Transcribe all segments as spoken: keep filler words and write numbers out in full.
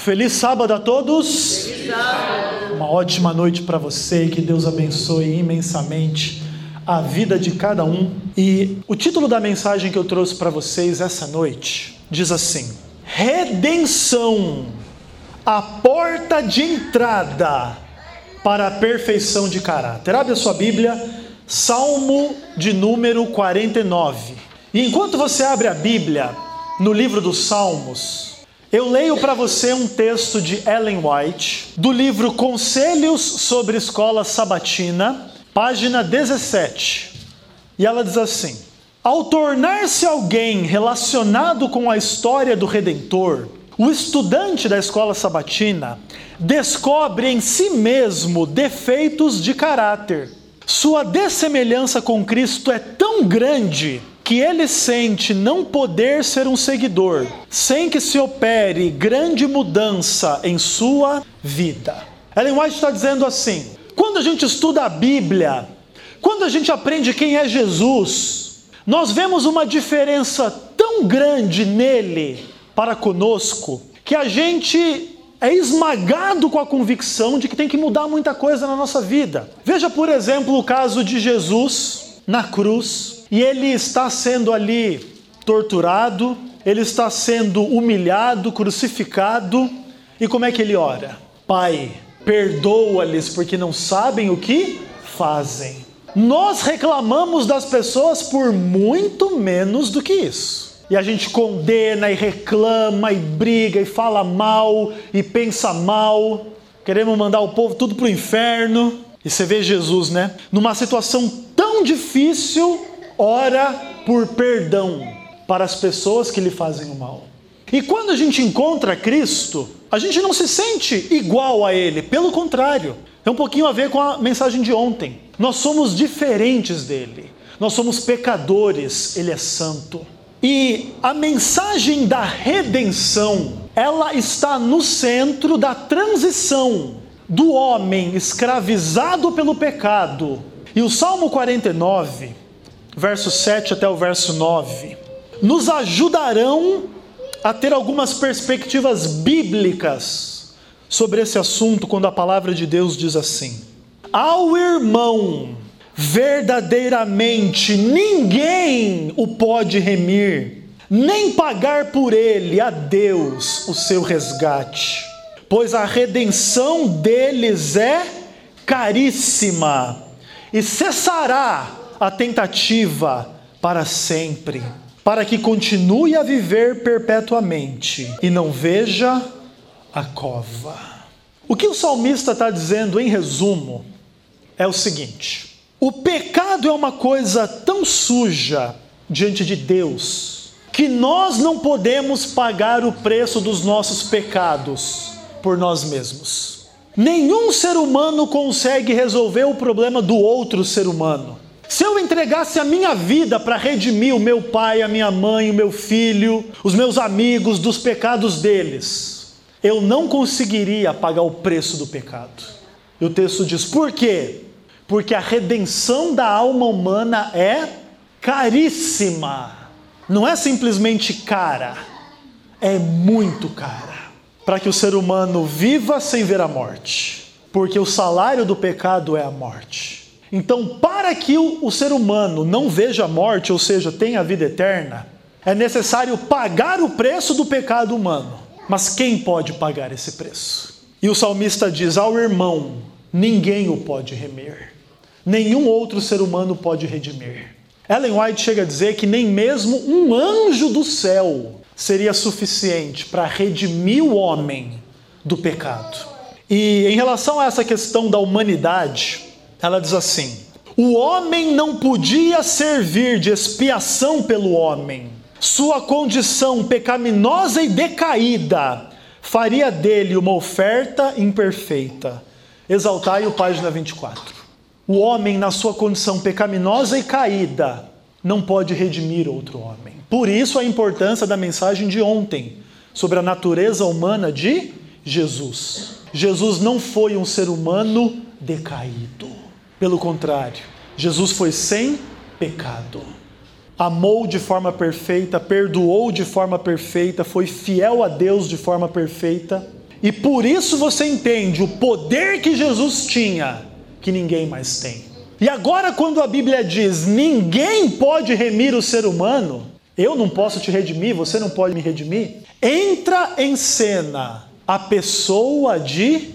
Feliz sábado a todos. Feliz sábado. Uma ótima noite para você, que Deus abençoe imensamente a vida de cada um. E o título da mensagem que eu trouxe para vocês essa noite diz assim: Redenção, a porta de entrada para a perfeição de caráter. Abre a sua Bíblia, Salmo de número quarenta e nove. E enquanto você abre a Bíblia no livro dos Salmos, eu leio para você um texto de Ellen White, do livro Conselhos sobre Escola Sabatina, página dezessete. E ela diz assim: ao tornar-se alguém relacionado com a história do Redentor, o estudante da escola sabatina descobre em si mesmo defeitos de caráter. Sua dessemelhança com Cristo é tão grande que ele sente não poder ser um seguidor, sem que se opere grande mudança em sua vida. Ellen White está dizendo assim: quando a gente estuda a Bíblia, quando a gente aprende quem é Jesus, nós vemos uma diferença tão grande nele para conosco, que a gente é esmagado com a convicção de que tem que mudar muita coisa na nossa vida. Veja, por exemplo, o caso de Jesus na cruz. E ele está sendo ali torturado, ele está sendo humilhado, crucificado. E como é que ele ora? Pai, perdoa-lhes porque não sabem o que fazem. Nós reclamamos das pessoas por muito menos do que isso. E a gente condena e reclama e briga e fala mal e pensa mal. Queremos mandar o povo tudo para o inferno. E você vê Jesus, né? Numa situação tão difícil, ora por perdão para as pessoas que lhe fazem o mal. E quando a gente encontra Cristo, a gente não se sente igual a Ele. Pelo contrário, tem um pouquinho a ver com a mensagem de ontem. Nós somos diferentes dele. Nós somos pecadores, Ele é santo. E a mensagem da redenção, ela está no centro da transição do homem escravizado pelo pecado. E o Salmo quarenta e nove, verso sete até o verso nove, nos ajudarão a ter algumas perspectivas bíblicas sobre esse assunto, quando a palavra de Deus diz assim: ao irmão, verdadeiramente ninguém o pode remir, nem pagar por ele a Deus o seu resgate, pois a redenção deles é caríssima, e cessará a tentativa para sempre, para que continue a viver perpetuamente e não veja a cova. O que o salmista está dizendo, em resumo, é o seguinte: o pecado é uma coisa tão suja diante de Deus, que nós não podemos pagar o preço dos nossos pecados por nós mesmos. Nenhum ser humano consegue resolver o problema do outro ser humano. Se eu entregasse a minha vida para redimir o meu pai, a minha mãe, o meu filho, os meus amigos dos pecados deles, eu não conseguiria pagar o preço do pecado. E o texto diz: por quê? Porque a redenção da alma humana é caríssima. Não é simplesmente cara, é muito cara. Para que o ser humano viva sem ver a morte. Porque o salário do pecado é a morte. Então, para que o, o ser humano não veja a morte, ou seja, tenha a vida eterna, é necessário pagar o preço do pecado humano. Mas quem pode pagar esse preço? E o salmista diz: ao irmão, ninguém o pode remir. Nenhum outro ser humano pode redimir. Ellen White chega a dizer que nem mesmo um anjo do céu seria suficiente para redimir o homem do pecado. E em relação a essa questão da humanidade, ela diz assim: o homem não podia servir de expiação pelo homem. Sua condição pecaminosa e decaída faria dele uma oferta imperfeita. Exaltai-o, página vinte e quatro. O homem, na sua condição pecaminosa e caída, não pode redimir outro homem. Por isso a importância da mensagem de ontem, sobre a natureza humana de Jesus. Jesus não foi um ser humano decaído. Pelo contrário, Jesus foi sem pecado. Amou de forma perfeita, perdoou de forma perfeita, foi fiel a Deus de forma perfeita E por isso você entende o poder que Jesus tinha, que ninguém mais tem. E agora quando a Bíblia diz, ninguém pode remir o ser humano, eu não posso te redimir, você não pode me redimir, entra em cena a pessoa de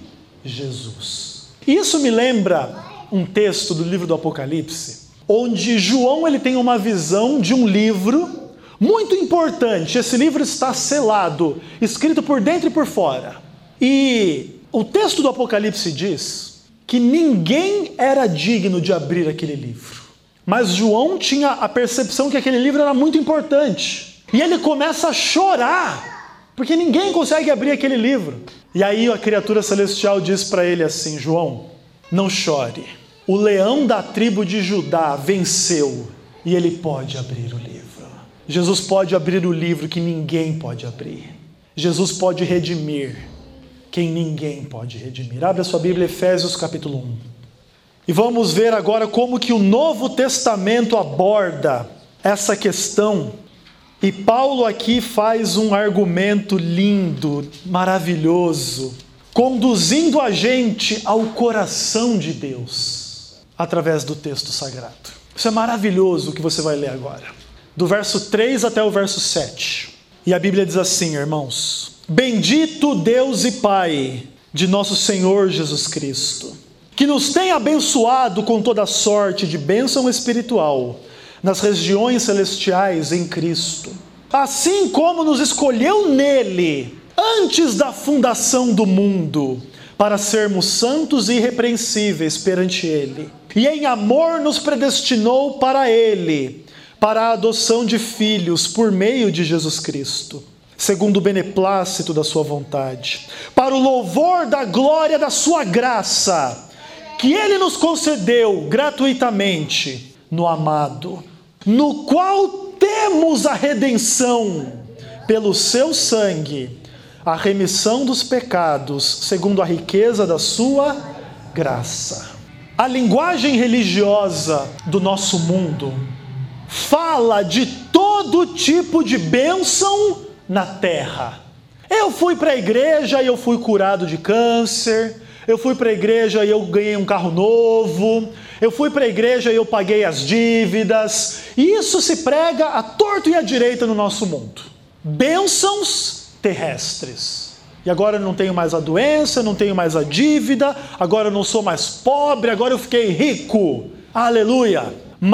Jesus. Isso me lembra um texto do livro do Apocalipse, onde João ele tem uma visão de um livro muito importante. Esse livro está selado, escrito por dentro e por fora. E o texto do Apocalipse diz que ninguém era digno de abrir aquele livro. Mas João tinha a percepção que aquele livro era muito importante. E ele começa a chorar, porque ninguém consegue abrir aquele livro. E aí a criatura celestial diz para ele assim, João, não chore. O leão da tribo de Judá venceu e ele pode abrir o livro. Jesus pode abrir o livro que ninguém pode abrir. Jesus pode redimir quem ninguém pode redimir. Abre a sua Bíblia, Efésios capítulo um. E vamos ver agora como que o Novo Testamento aborda essa questão. E Paulo aqui faz um argumento lindo, maravilhoso, conduzindo a gente ao coração de Deus, através do texto sagrado. Isso é maravilhoso o que você vai ler agora. Do verso três até o verso sete. E a Bíblia diz assim, irmãos: Bendito Deus e Pai de nosso Senhor Jesus Cristo, que nos tem abençoado com toda sorte de bênção espiritual nas regiões celestiais em Cristo, assim como nos escolheu nele antes da fundação do mundo, para sermos santos e irrepreensíveis perante ele, e em amor nos predestinou para ele, para a adoção de filhos por meio de Jesus Cristo, segundo o beneplácito da sua vontade, para o louvor da glória da sua graça, que ele nos concedeu gratuitamente no amado, no qual temos a redenção pelo seu sangue, a remissão dos pecados, segundo a riqueza da sua graça. A linguagem religiosa do nosso mundo fala de todo tipo de bênção na terra. Eu fui para a igreja e eu fui curado de câncer. Eu fui para a igreja e eu ganhei um carro novo. Eu fui para a igreja e eu paguei as dívidas. E isso se prega à torto e à direita no nosso mundo. Bênçãos terrestres. E agora eu não tenho mais a doença, não tenho mais a dívida, agora eu não sou mais pobre, agora eu fiquei rico. Aleluia!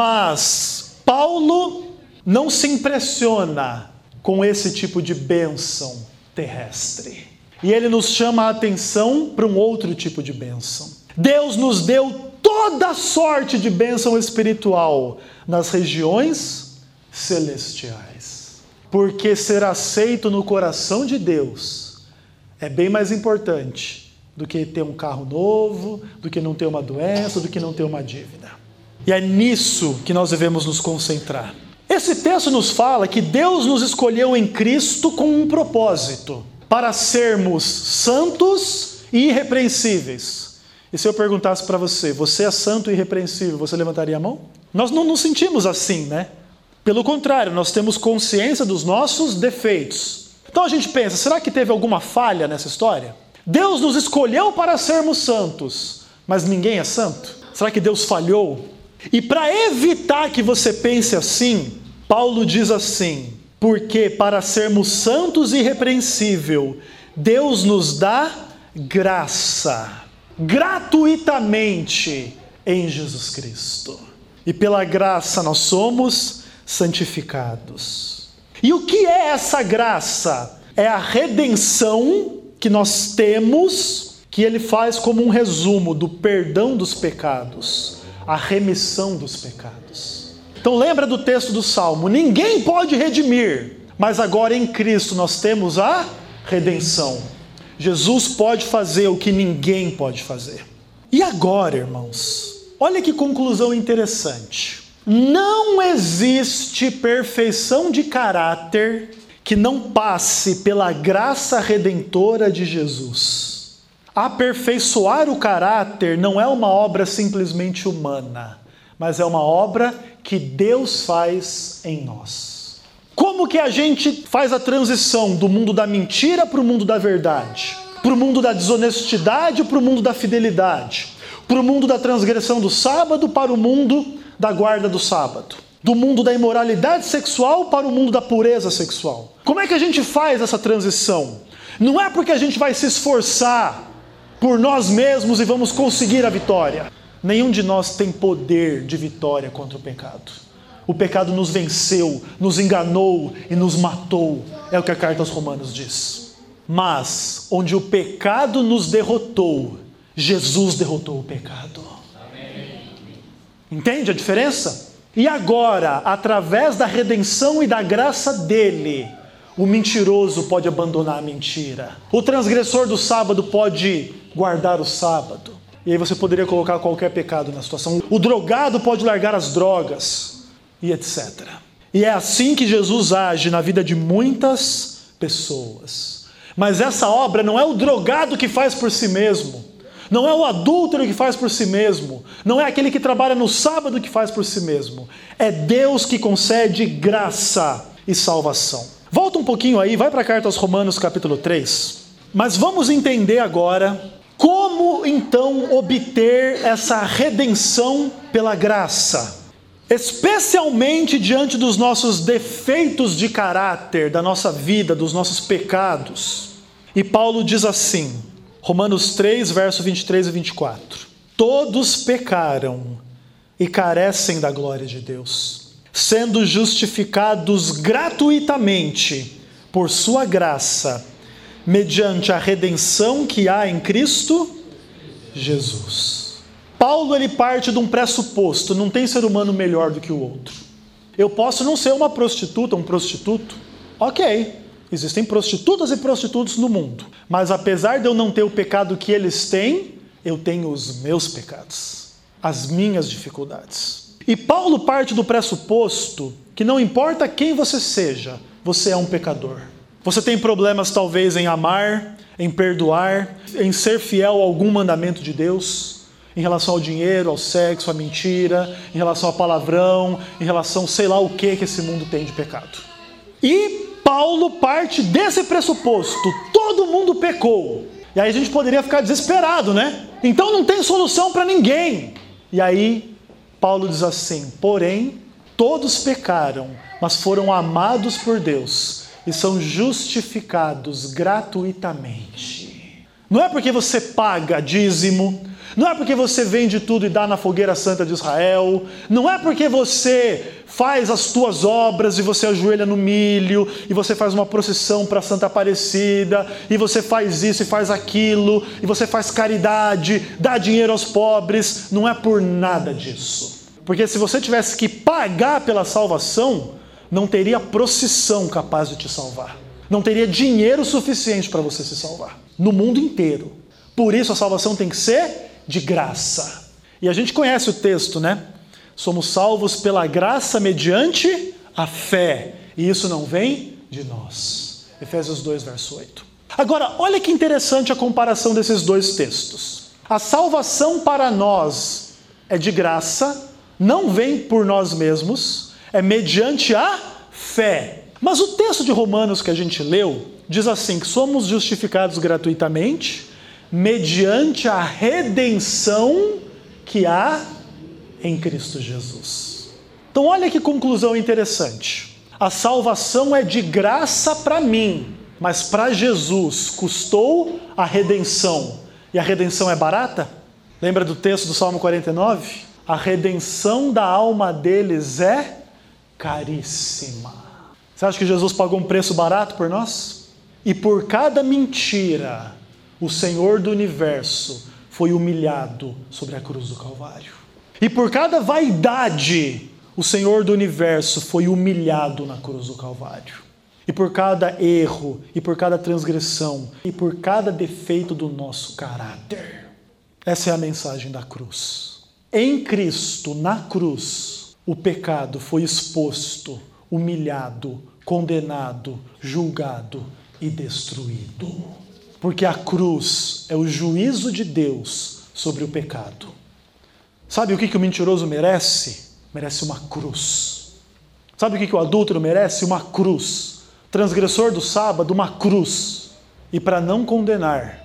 Mas Paulo não se impressiona com esse tipo de bênção terrestre. E ele nos chama a atenção para um outro tipo de bênção. Deus nos deu toda sorte de bênção espiritual nas regiões celestiais. Porque ser aceito no coração de Deus é bem mais importante do que ter um carro novo, do que não ter uma doença, do que não ter uma dívida. E é nisso que nós devemos nos concentrar. Esse texto nos fala que Deus nos escolheu em Cristo com um propósito, para sermos santos e irrepreensíveis. E se eu perguntasse para você, você é santo e irrepreensível, você levantaria a mão? Nós não nos sentimos assim, né? Pelo contrário, nós temos consciência dos nossos defeitos. Então a gente pensa, será que teve alguma falha nessa história? Deus nos escolheu para sermos santos, mas ninguém é santo? Será que Deus falhou? E para evitar que você pense assim, Paulo diz assim: porque para sermos santos e irrepreensível, Deus nos dá graça, gratuitamente em Jesus Cristo. E pela graça nós somos santificados. E o que é essa graça? É a redenção que nós temos, que ele faz como um resumo do perdão dos pecados, a remissão dos pecados. Então lembra do texto do Salmo, ninguém pode redimir, mas agora em Cristo nós temos a redenção. Jesus pode fazer o que ninguém pode fazer. E agora, irmãos, olha que conclusão interessante. Não existe perfeição de caráter que não passe pela graça redentora de Jesus. Aperfeiçoar o caráter não é uma obra simplesmente humana, mas é uma obra que Deus faz em nós. Como que a gente faz a transição do mundo da mentira para o mundo da verdade? Para o mundo da desonestidade, para o mundo da fidelidade. Para o mundo da transgressão do sábado, para o mundo da guarda do sábado. Do mundo da imoralidade sexual para o mundo da pureza sexual. Como é que a gente faz essa transição? Não é porque a gente vai se esforçar por nós mesmos e vamos conseguir a vitória. Nenhum de nós tem poder de vitória contra o pecado. O pecado nos venceu, nos enganou e nos matou. É o que a carta aos Romanos diz. Mas, onde o pecado nos derrotou, Jesus derrotou o pecado. Entende a diferença? E agora, através da redenção e da graça dele, o mentiroso pode abandonar a mentira. O transgressor do sábado pode guardar o sábado. E aí você poderia colocar qualquer pecado na situação. O drogado pode largar as drogas, e etcétera. E é assim que Jesus age na vida de muitas pessoas. Mas essa obra não é o drogado que faz por si mesmo. Não é o adúltero que faz por si mesmo. Não é aquele que trabalha no sábado que faz por si mesmo. É Deus que concede graça e salvação. Volta um pouquinho aí, vai para a carta aos Romanos capítulo três. Mas vamos entender agora como então obter essa redenção pela graça. Especialmente diante dos nossos defeitos de caráter, da nossa vida, dos nossos pecados. E Paulo diz assim, Romanos três, verso vinte e três e vinte e quatro. Todos pecaram e carecem da glória de Deus, sendo justificados gratuitamente por sua graça, mediante a redenção que há em Cristo Jesus. Paulo ele parte de um pressuposto, não tem ser humano melhor do que o outro. Eu posso não ser uma prostituta, um prostituto, ok. Existem prostitutas e prostitutos no mundo. Mas apesar de eu não ter o pecado que eles têm, eu tenho os meus pecados, as minhas dificuldades. E Paulo parte do pressuposto que não importa quem você seja, você é um pecador. Você tem problemas talvez em amar, em perdoar, em ser fiel a algum mandamento de Deus, em relação ao dinheiro, ao sexo, à mentira, em relação ao palavrão, em relação sei lá o que que esse mundo tem de pecado. E Paulo parte desse pressuposto, todo mundo pecou. E aí a gente poderia ficar desesperado, né? Então não tem solução para ninguém. E aí Paulo diz assim, porém, todos pecaram, mas foram amados por Deus e são justificados gratuitamente. Não é porque você paga dízimo, não é porque você vende tudo e dá na fogueira santa de Israel, não é porque você faz as tuas obras e você ajoelha no milho, e você faz uma procissão para Santa Aparecida, e você faz isso e faz aquilo, e você faz caridade, dá dinheiro aos pobres, não é por nada disso. Porque se você tivesse que pagar pela salvação, não teria procissão capaz de te salvar. Não teria dinheiro suficiente para você se salvar, no mundo inteiro. Por isso a salvação tem que ser de graça. E a gente conhece o texto, né? Somos salvos pela graça mediante a fé. E isso não vem de nós. Efésios dois, verso oito. Agora, olha que interessante a comparação desses dois textos. A salvação para nós é de graça, não vem por nós mesmos, é mediante a fé. Mas o texto de Romanos que a gente leu diz assim, que somos justificados gratuitamente mediante a redenção que há em Cristo Jesus. Então olha que conclusão interessante. A salvação é de graça para mim, mas para Jesus custou a redenção. E a redenção é barata? Lembra do texto do Salmo quarenta e nove? A redenção da alma deles é caríssima. Você acha que Jesus pagou um preço barato por nós? E por cada mentira, o Senhor do universo foi humilhado sobre a cruz do Calvário. E por cada vaidade, o Senhor do universo foi humilhado na cruz do Calvário. E por cada erro, e por cada transgressão, e por cada defeito do nosso caráter. Essa é a mensagem da cruz. Em Cristo, na cruz, o pecado foi exposto, humilhado, condenado, julgado e destruído. Porque a cruz é o juízo de Deus sobre o pecado. Sabe o que, que o mentiroso merece? Merece uma cruz. Sabe o que, que o adúltero merece? Uma cruz. Transgressor do sábado, uma cruz. E para não condenar,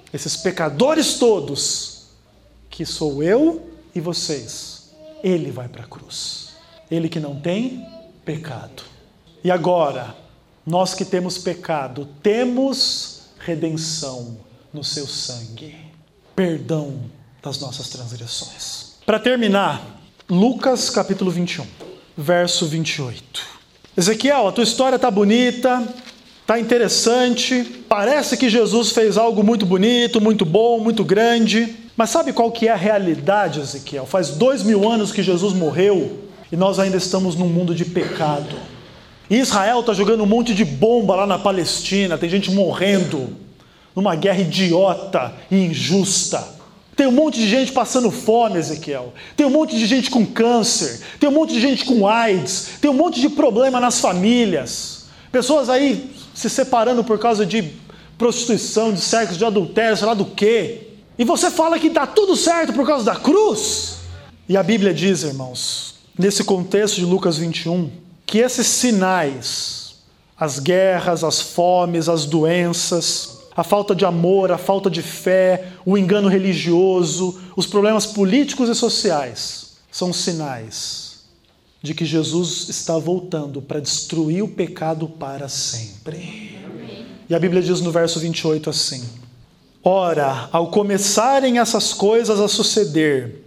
esses pecadores todos, que sou eu e vocês, ele vai para a cruz. Ele que não tem pecado. E agora, nós que temos pecado, temos redenção no seu sangue. Perdão das nossas transgressões. Para terminar, Lucas capítulo vinte e um, verso vinte e oito. Ezequiel, a tua história está bonita, está interessante, parece que Jesus fez algo muito bonito, muito bom, muito grande, mas sabe qual que é a realidade, Ezequiel? Faz dois mil anos que Jesus morreu e nós ainda estamos num mundo de pecado. E Israel está jogando um monte de bomba lá na Palestina, tem gente morrendo numa guerra idiota e injusta. Tem um monte de gente passando fome, Ezequiel. Tem um monte de gente com câncer, tem um monte de gente com AIDS, tem um monte de problema nas famílias. Pessoas aí se separando por causa de prostituição, de sexo, de adultério, sei lá do quê. E você fala que está tudo certo por causa da cruz? E a Bíblia diz, irmãos, nesse contexto de Lucas vinte e um, que esses sinais, as guerras, as fomes, as doenças, a falta de amor, a falta de fé, o engano religioso, os problemas políticos e sociais, são sinais de que Jesus está voltando para destruir o pecado para sempre. E a Bíblia diz no verso vinte e oito assim: ora, ao começarem essas coisas a suceder,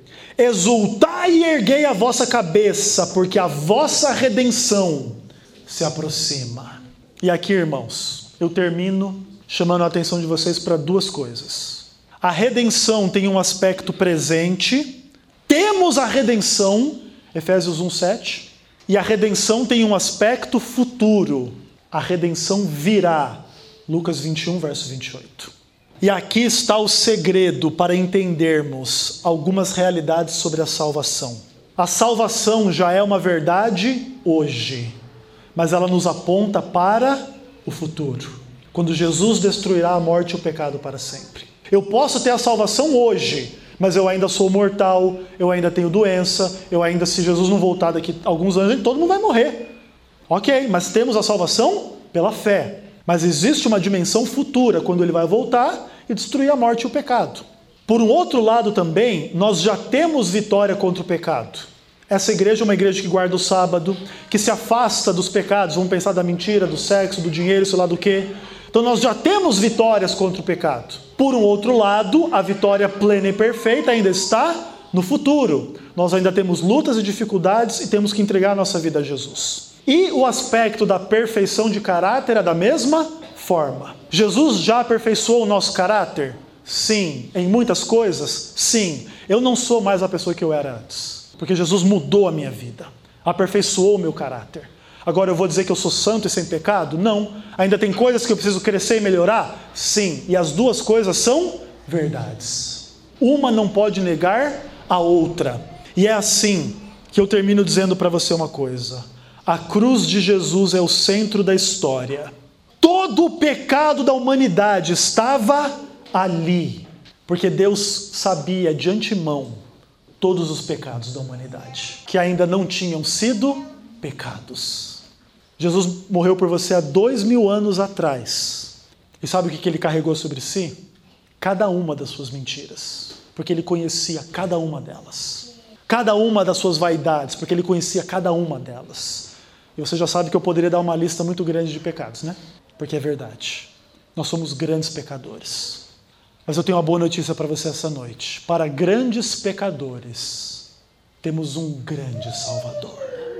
exultai e erguei a vossa cabeça, porque a vossa redenção se aproxima. E aqui, irmãos, eu termino chamando a atenção de vocês para duas coisas. A redenção tem um aspecto presente, temos a redenção, Efésios um, sete, e a redenção tem um aspecto futuro, a redenção virá, Lucas vinte e um, verso vinte e oito. E aqui está o segredo para entendermos algumas realidades sobre a salvação. A salvação já é uma verdade hoje, mas ela nos aponta para o futuro, quando Jesus destruirá a morte e o pecado para sempre. Eu posso ter a salvação hoje, mas eu ainda sou mortal, eu ainda tenho doença, eu ainda, se Jesus não voltar daqui a alguns anos, todo mundo vai morrer. Ok, mas temos a salvação pela fé. Mas existe uma dimensão futura, quando ele vai voltar e destruir a morte e o pecado. Por um outro lado também, nós já temos vitória contra o pecado. Essa igreja é uma igreja que guarda o sábado, que se afasta dos pecados, vamos pensar da mentira, do sexo, do dinheiro, sei lá do quê. Então nós já temos vitórias contra o pecado. Por um outro lado, a vitória plena e perfeita ainda está no futuro. Nós ainda temos lutas e dificuldades e temos que entregar a nossa vida a Jesus. E o aspecto da perfeição de caráter é da mesma forma. Jesus já aperfeiçoou o nosso caráter? Sim. Em muitas coisas? Sim. Eu não sou mais a pessoa que eu era antes, porque Jesus mudou a minha vida, aperfeiçoou o meu caráter. Agora eu vou dizer que eu sou santo e sem pecado? Não. Ainda tem coisas que eu preciso crescer e melhorar? Sim. E as duas coisas são verdades. Uma não pode negar a outra. E é assim que eu termino dizendo para você uma coisa. A cruz de Jesus é o centro da história. Todo o pecado da humanidade estava ali, porque Deus sabia de antemão todos os pecados da humanidade, que ainda não tinham sido pecados. Jesus morreu por você há dois mil anos atrás. E sabe o que ele carregou sobre si? Cada uma das suas mentiras, porque ele conhecia cada uma delas. Cada uma das suas vaidades, porque ele conhecia cada uma delas. E você já sabe que eu poderia dar uma lista muito grande de pecados, né? Porque é verdade. Nós somos grandes pecadores. Mas eu tenho uma boa notícia para você essa noite. Para grandes pecadores, temos um grande Salvador.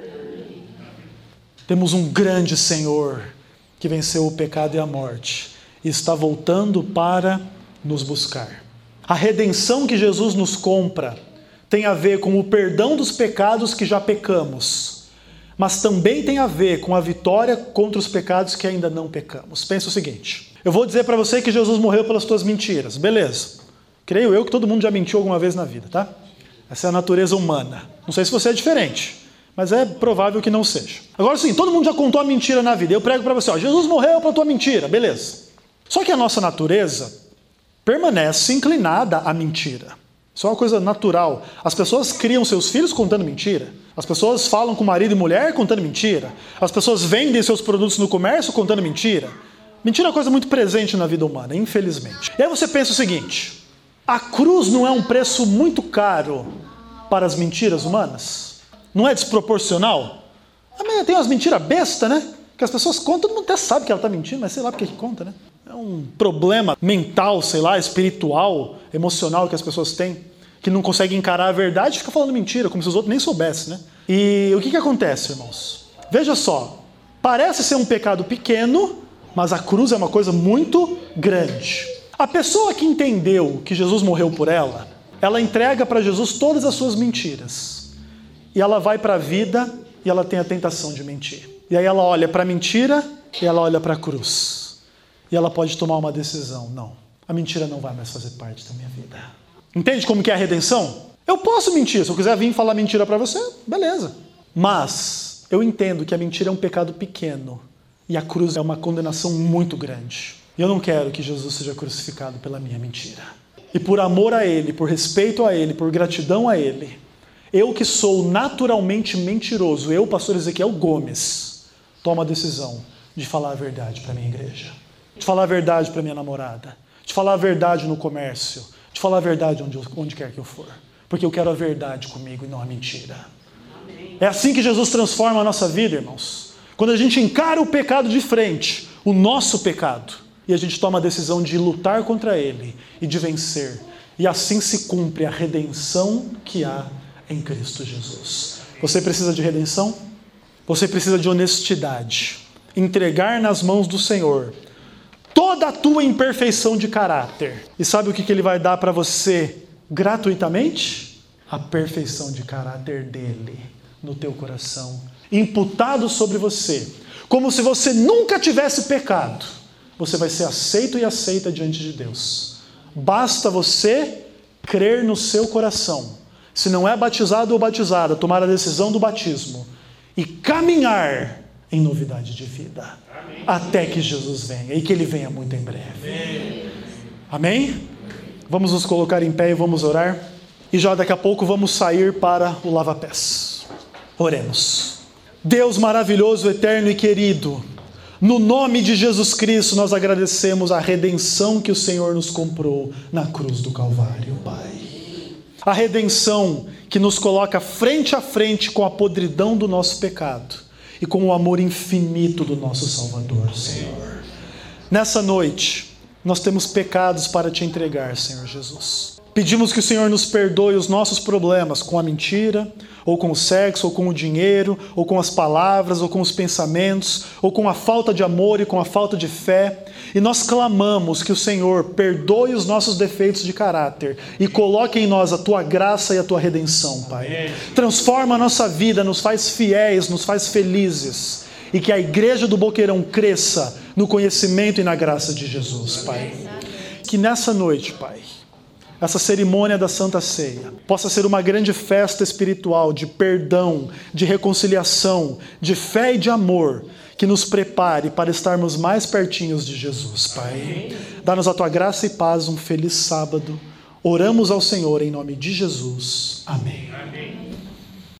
Temos um grande Senhor que venceu o pecado e a morte e está voltando para nos buscar. A redenção que Jesus nos compra tem a ver com o perdão dos pecados que já pecamos, mas também tem a ver com a vitória contra os pecados que ainda não pecamos. Pensa o seguinte, eu vou dizer para você que Jesus morreu pelas tuas mentiras, beleza. Creio eu que todo mundo já mentiu alguma vez na vida, tá? Essa é a natureza humana. Não sei se você é diferente, mas é provável que não seja. Agora sim, todo mundo já contou a mentira na vida. Eu prego para você, ó, Jesus morreu pela tua mentira, beleza. Só que a nossa natureza permanece inclinada à mentira. Isso é uma coisa natural. As pessoas criam seus filhos contando mentira. As pessoas falam com marido e mulher contando mentira. As pessoas vendem seus produtos no comércio contando mentira. Mentira é uma coisa muito presente na vida humana, infelizmente. E aí você pensa o seguinte: a cruz não é um preço muito caro para as mentiras humanas? Não é desproporcional? Tem umas mentiras besta, né? Que as pessoas contam, todo mundo até sabe que ela está mentindo, mas sei lá por que que conta, né? É um problema mental, sei lá, espiritual, emocional que as pessoas têm, que não conseguem encarar a verdade e fica falando mentira, como se os outros nem soubessem, né? E o que que acontece, irmãos? Veja só, parece ser um pecado pequeno, mas a cruz é uma coisa muito grande. A pessoa que entendeu que Jesus morreu por ela, ela entrega para Jesus todas as suas mentiras. E ela vai para a vida e ela tem a tentação de mentir. E aí ela olha para a mentira e ela olha para a cruz. E ela pode tomar uma decisão. Não, a mentira não vai mais fazer parte da minha vida. Entende como que é a redenção? Eu posso mentir, se eu quiser vir falar mentira para você, beleza. Mas eu entendo que a mentira é um pecado pequeno e a cruz é uma condenação muito grande. E eu não quero que Jesus seja crucificado pela minha mentira. E por amor a Ele, por respeito a Ele, por gratidão a Ele, eu que sou naturalmente mentiroso, eu, pastor Ezequiel Gomes, tomo a decisão de falar a verdade para a minha igreja, de falar a verdade para a minha namorada, de falar a verdade no comércio, de falar a verdade onde, onde quer que eu for. Porque eu quero a verdade comigo e não a mentira. Amém. É assim que Jesus transforma a nossa vida, irmãos. Quando a gente encara o pecado de frente, o nosso pecado, e a gente toma a decisão de lutar contra ele e de vencer. E assim se cumpre a redenção que há em Cristo Jesus. Você precisa de redenção? Você precisa de honestidade. Entregar nas mãos do Senhor toda a tua imperfeição de caráter. E sabe o que ele vai dar para você gratuitamente? A perfeição de caráter dele no teu coração, imputado sobre você, como se você nunca tivesse pecado. Você vai ser aceito e aceita diante de Deus. Basta você crer no seu coração, se não é batizado ou batizada, tomar a decisão do batismo e caminhar em novidade de vida. Amém. Até que Jesus venha, e que Ele venha muito em breve. Amém? Amém? Vamos nos colocar em pé e vamos orar. E já daqui a pouco vamos sair para o lava-pés. Oremos. Deus maravilhoso, eterno e querido, no nome de Jesus Cristo nós agradecemos a redenção que o Senhor nos comprou na cruz do Calvário, Pai. A redenção que nos coloca frente a frente com a podridão do nosso pecado e com o amor infinito do nosso Salvador, Senhor. Nessa noite, nós temos pecados para te entregar, Senhor Jesus. Pedimos que o Senhor nos perdoe os nossos problemas com a mentira, ou com o sexo, ou com o dinheiro, ou com as palavras, ou com os pensamentos, ou com a falta de amor e com a falta de fé. E nós clamamos que o Senhor perdoe os nossos defeitos de caráter e coloque em nós a Tua graça e a Tua redenção, Pai. Amém. Transforma a nossa vida, nos faz fiéis, nos faz felizes. E que a igreja do Boqueirão cresça no conhecimento e na graça de Jesus, Pai. Que nessa noite, Pai, essa cerimônia da Santa Ceia possa ser uma grande festa espiritual de perdão, de reconciliação, de fé e de amor, que nos prepare para estarmos mais pertinhos de Jesus, Pai. Dá-nos a Tua graça e paz, um feliz sábado. Oramos ao Senhor em nome de Jesus. Amém. Amém.